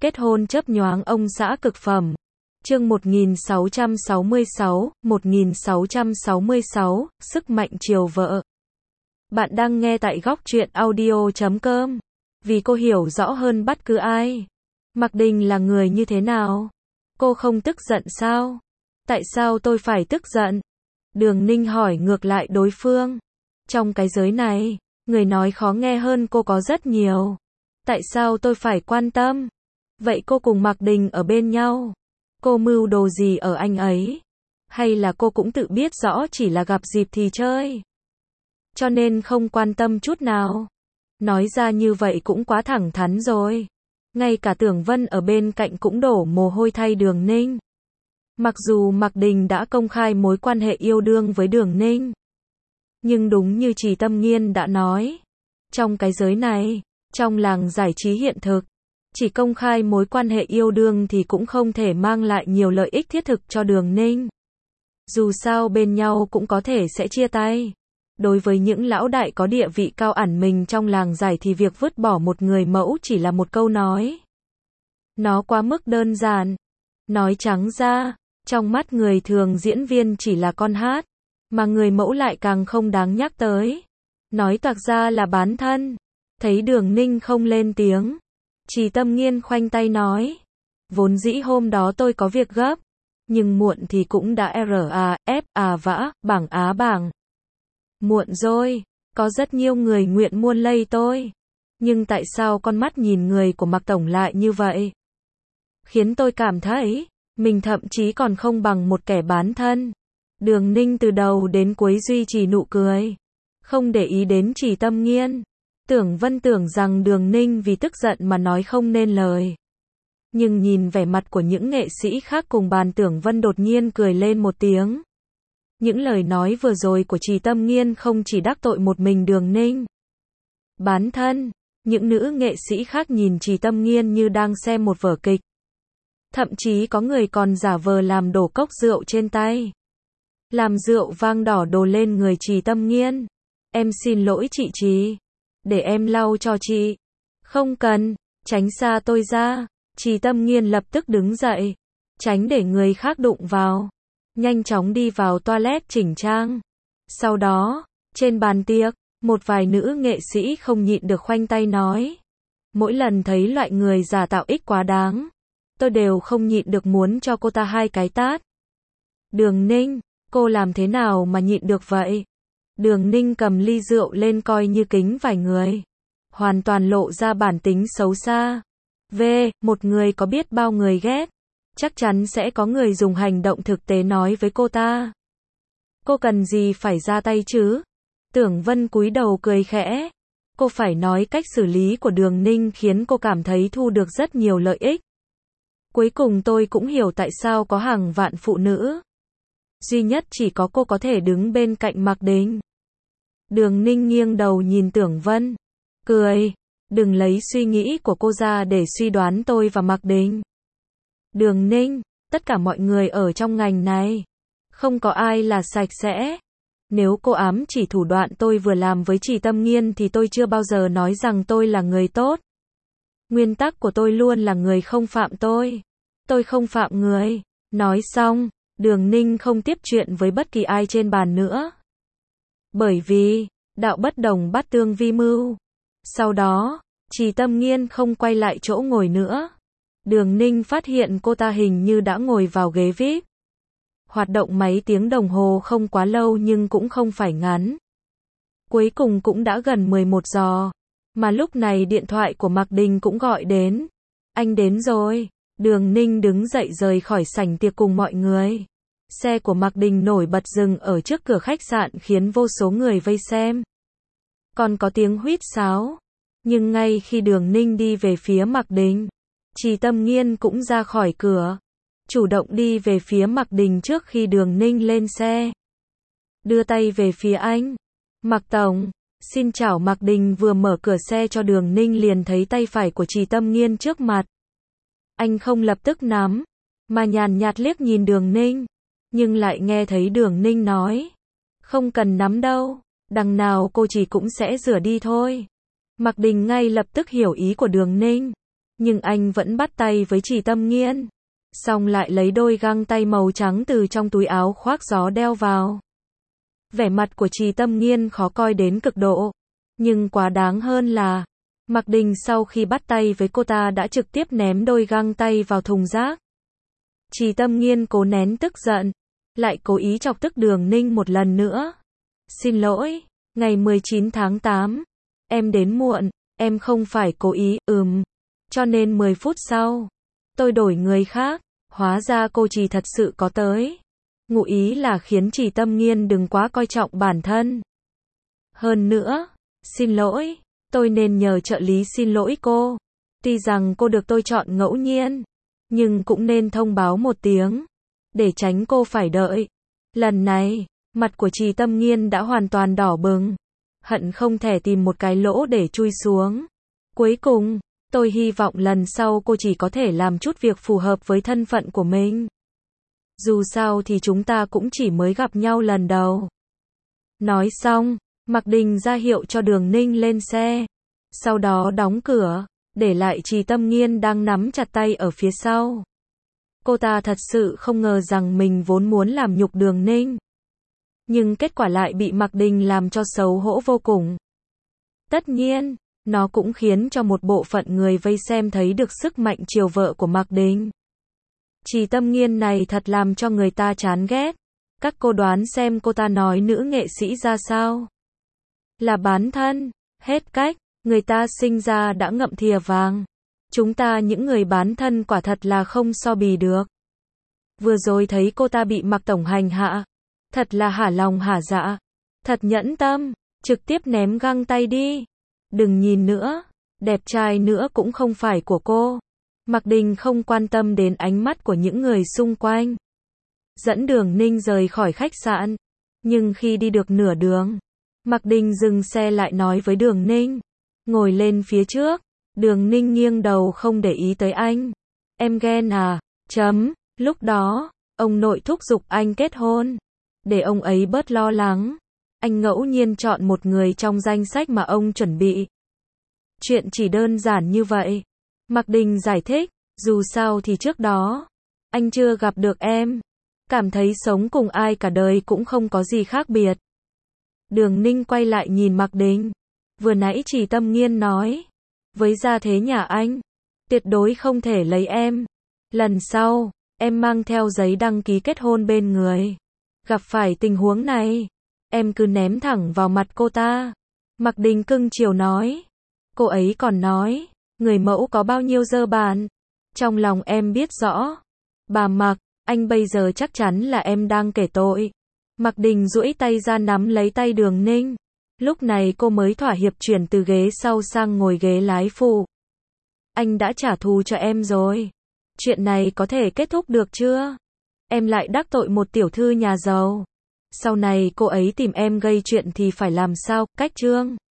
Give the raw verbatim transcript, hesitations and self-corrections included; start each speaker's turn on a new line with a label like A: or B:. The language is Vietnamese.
A: Kết hôn chớp nhoáng ông xã cực phẩm. Chương một nghìn sáu trăm sáu mươi sáu, một nghìn sáu trăm sáu mươi sáu, sức mạnh chiều vợ. Bạn đang nghe tại góc truyện audio chấm com. Vì cô hiểu rõ hơn bất cứ ai. Mạc Đình là người như thế nào? Cô không tức giận sao? Tại sao tôi phải tức giận? Đường Ninh hỏi ngược lại đối phương. Trong cái giới này, người nói khó nghe hơn cô có rất nhiều. Tại sao tôi phải quan tâm? Vậy cô cùng Mạc Đình ở bên nhau, cô mưu đồ gì ở anh ấy? Hay là cô cũng tự biết rõ chỉ là gặp dịp thì chơi, cho nên không quan tâm chút nào? Nói ra như vậy cũng quá thẳng thắn rồi. Ngay cả Tưởng Vân ở bên cạnh cũng đổ mồ hôi thay Đường Ninh. Mặc dù Mạc Đình đã công khai mối quan hệ yêu đương với Đường Ninh, nhưng đúng như Trì Tâm Nghiên đã nói, trong cái giới này, trong làng giải trí hiện thực, chỉ công khai mối quan hệ yêu đương thì cũng không thể mang lại nhiều lợi ích thiết thực cho Đường Ninh. Dù sao bên nhau cũng có thể sẽ chia tay. Đối với những lão đại có địa vị cao ẩn mình trong làng giải thì việc vứt bỏ một người mẫu chỉ là một câu nói. Nó quá mức đơn giản. Nói trắng ra, trong mắt người thường diễn viên chỉ là con hát, mà người mẫu lại càng không đáng nhắc tới. Nói toạc ra là bán thân. Thấy Đường Ninh không lên tiếng, Trì Tâm Nghiên khoanh tay nói, vốn dĩ hôm đó tôi có việc gấp, nhưng muộn thì cũng đã R A F à vã, bảng á bảng. Muộn rồi, có rất nhiều người nguyện muôn lây tôi. Nhưng tại sao con mắt nhìn người của Mạc Tổng lại như vậy? Khiến tôi cảm thấy, mình thậm chí còn không bằng một kẻ bán thân. Đường Ninh từ đầu đến cuối duy trì nụ cười, không để ý đến Trì Tâm Nghiên. Tưởng Vân tưởng rằng Đường Ninh vì tức giận mà nói không nên lời. Nhưng nhìn vẻ mặt của những nghệ sĩ khác cùng bàn, Tưởng Vân đột nhiên cười lên một tiếng. Những lời nói vừa rồi của Trì Tâm Nghiên không chỉ đắc tội một mình Đường Ninh. Bán thân, những nữ nghệ sĩ khác nhìn Trì Tâm Nghiên như đang xem một vở kịch. Thậm chí có người còn giả vờ làm đổ cốc rượu trên tay, làm rượu vang đỏ đổ lên người Trì Tâm Nghiên. Em xin lỗi chị Trì, để em lau cho chị. Không cần, tránh xa tôi ra. Trì Tâm Nghiên lập tức đứng dậy, tránh để người khác đụng vào, nhanh chóng đi vào toilet chỉnh trang. Sau đó, trên bàn tiệc, một vài nữ nghệ sĩ không nhịn được khoanh tay nói, mỗi lần thấy loại người giả tạo ích quá đáng, tôi đều không nhịn được muốn cho cô ta hai cái tát. Đường Ninh, cô làm thế nào mà nhịn được vậy? Đường Ninh cầm ly rượu lên coi như kính vài người, hoàn toàn lộ ra bản tính xấu xa. V, một người có biết bao người ghét, chắc chắn sẽ có người dùng hành động thực tế nói với cô ta. Cô cần gì phải ra tay chứ? Tưởng Vân cúi đầu cười khẽ. Cô phải nói cách xử lý của Đường Ninh khiến cô cảm thấy thu được rất nhiều lợi ích. Cuối cùng tôi cũng hiểu tại sao có hàng vạn phụ nữ, duy nhất chỉ có cô có thể đứng bên cạnh Mạc Đình. Đường Ninh nghiêng đầu nhìn Tưởng Vân, cười. Đừng lấy suy nghĩ của cô ra để suy đoán tôi và Mạc Đình. Đường Ninh, tất cả mọi người ở trong ngành này, không có ai là sạch sẽ. Nếu cô ám chỉ thủ đoạn tôi vừa làm với Trì Tâm Nghiên thì tôi chưa bao giờ nói rằng tôi là người tốt. Nguyên tắc của tôi luôn là người không phạm tôi, tôi không phạm người. Nói xong, Đường Ninh không tiếp chuyện với bất kỳ ai trên bàn nữa. Bởi vì, đạo bất đồng bát tương vi mưu. Sau đó, Trì Tâm Nghiên không quay lại chỗ ngồi nữa. Đường Ninh phát hiện cô ta hình như đã ngồi vào ghế vi ai pi. Hoạt động mấy tiếng đồng hồ không quá lâu nhưng cũng không phải ngắn. Cuối cùng cũng đã gần mười một giờ. Mà lúc này điện thoại của Mạc Đình cũng gọi đến. Anh đến rồi. Đường Ninh đứng dậy rời khỏi sảnh tiệc cùng mọi người. Xe của Mạc Đình nổi bật dừng ở trước cửa khách sạn khiến vô số người vây xem. Còn có tiếng huýt sáo. Nhưng ngay khi Đường Ninh đi về phía Mạc Đình, Trì Tâm Nghiên cũng ra khỏi cửa, chủ động đi về phía Mạc Đình trước khi Đường Ninh lên xe. Đưa tay về phía anh. Mạc Tổng, xin chào. Mạc Đình vừa mở cửa xe cho Đường Ninh liền thấy tay phải của Trì Tâm Nghiên trước mặt. Anh không lập tức nắm, mà nhàn nhạt liếc nhìn Đường Ninh, nhưng lại nghe thấy Đường Ninh nói, không cần nắm đâu, đằng nào cô chỉ cũng sẽ rửa đi thôi. Mạc Đình ngay lập tức hiểu ý của Đường Ninh, Nhưng anh vẫn bắt tay với Trì Tâm Nghiên. Xong lại lấy đôi găng tay màu trắng từ trong túi áo khoác gió đeo vào. Vẻ mặt của Trì Tâm Nghiên khó coi đến cực độ. Nhưng quá đáng hơn là, Mạc Đình sau khi bắt tay với cô ta đã trực tiếp ném đôi găng tay vào thùng rác. Trì Tâm Nghiên cố nén tức giận, lại cố ý chọc tức Đường Ninh một lần nữa. Xin lỗi, ngày mười chín tháng tám, em đến muộn, em không phải cố ý, ừm. Cho nên mười phút sau, tôi đổi người khác, hóa ra cô Trì thật sự có tới. Ngụ ý là khiến Trì Tâm Nghiên đừng quá coi trọng bản thân. Hơn nữa, xin lỗi, tôi nên nhờ trợ lý xin lỗi cô. Tuy rằng cô được tôi chọn ngẫu nhiên, nhưng cũng nên thông báo một tiếng, để tránh cô phải đợi. Lần này, mặt của Trì Tâm Nghiên đã hoàn toàn đỏ bừng, hận không thể tìm một cái lỗ để chui xuống. Cuối cùng, tôi hy vọng lần sau cô chỉ có thể làm chút việc phù hợp với thân phận của mình. Dù sao thì chúng ta cũng chỉ mới gặp nhau lần đầu. Nói xong, Mạc Đình ra hiệu cho Đường Ninh lên xe. Sau đó đóng cửa, để lại Trì Tâm Nghiên đang nắm chặt tay ở phía sau. Cô ta thật sự không ngờ rằng mình vốn muốn làm nhục Đường Ninh. Nhưng kết quả lại bị Mạc Đình làm cho xấu hổ vô cùng. Tất nhiên, nó cũng khiến cho một bộ phận người vây xem thấy được sức mạnh chiều vợ của Mạc Đình. Trì Tâm Nghiên này thật làm cho người ta chán ghét. Các cô đoán xem cô ta nói nữ nghệ sĩ ra sao? Là bán thân, hết cách, người ta sinh ra đã ngậm thìa vàng. Chúng ta những người bán thân quả thật là không so bì được. Vừa rồi thấy cô ta bị Mạc tổng hành hạ, thật là hả lòng hả dạ, thật nhẫn tâm, trực tiếp ném găng tay đi. Đừng nhìn nữa, đẹp trai nữa cũng không phải của cô. Mạc Đình không quan tâm đến ánh mắt của những người xung quanh. Dẫn Đường Ninh rời khỏi khách sạn. Nhưng khi đi được nửa đường, Mạc Đình dừng xe lại nói với Đường Ninh. Ngồi lên phía trước. Đường Ninh nghiêng đầu không để ý tới anh. Em ghen à? Chấm. Lúc đó, ông nội thúc giục anh kết hôn. Để ông ấy bớt lo lắng. Anh ngẫu nhiên chọn một người trong danh sách mà ông chuẩn bị. Chuyện chỉ đơn giản như vậy. Mạc Đình giải thích. Dù sao thì trước đó, anh chưa gặp được em. Cảm thấy sống cùng ai cả đời cũng không có gì khác biệt. Đường Ninh quay lại nhìn Mạc Đình. Vừa nãy Trì Tâm Nghiên nói. Với gia thế nhà anh, tuyệt đối không thể lấy em. Lần sau, em mang theo giấy đăng ký kết hôn bên người. Gặp phải tình huống này, em cứ ném thẳng vào mặt cô ta. Mạc Đình cưng chiều nói. Cô ấy còn nói, người mẫu có bao nhiêu dơ bẩn. Trong lòng em biết rõ. Bà Mạc, anh bây giờ chắc chắn là em đang kể tội. Mạc Đình duỗi tay ra nắm lấy tay Đường Ninh. Lúc này cô mới thỏa hiệp chuyển từ ghế sau sang ngồi ghế lái phụ. Anh đã trả thù cho em rồi. Chuyện này có thể kết thúc được chưa? Em lại đắc tội một tiểu thư nhà giàu. Sau này cô ấy tìm em gây chuyện thì phải làm sao? Cách trương.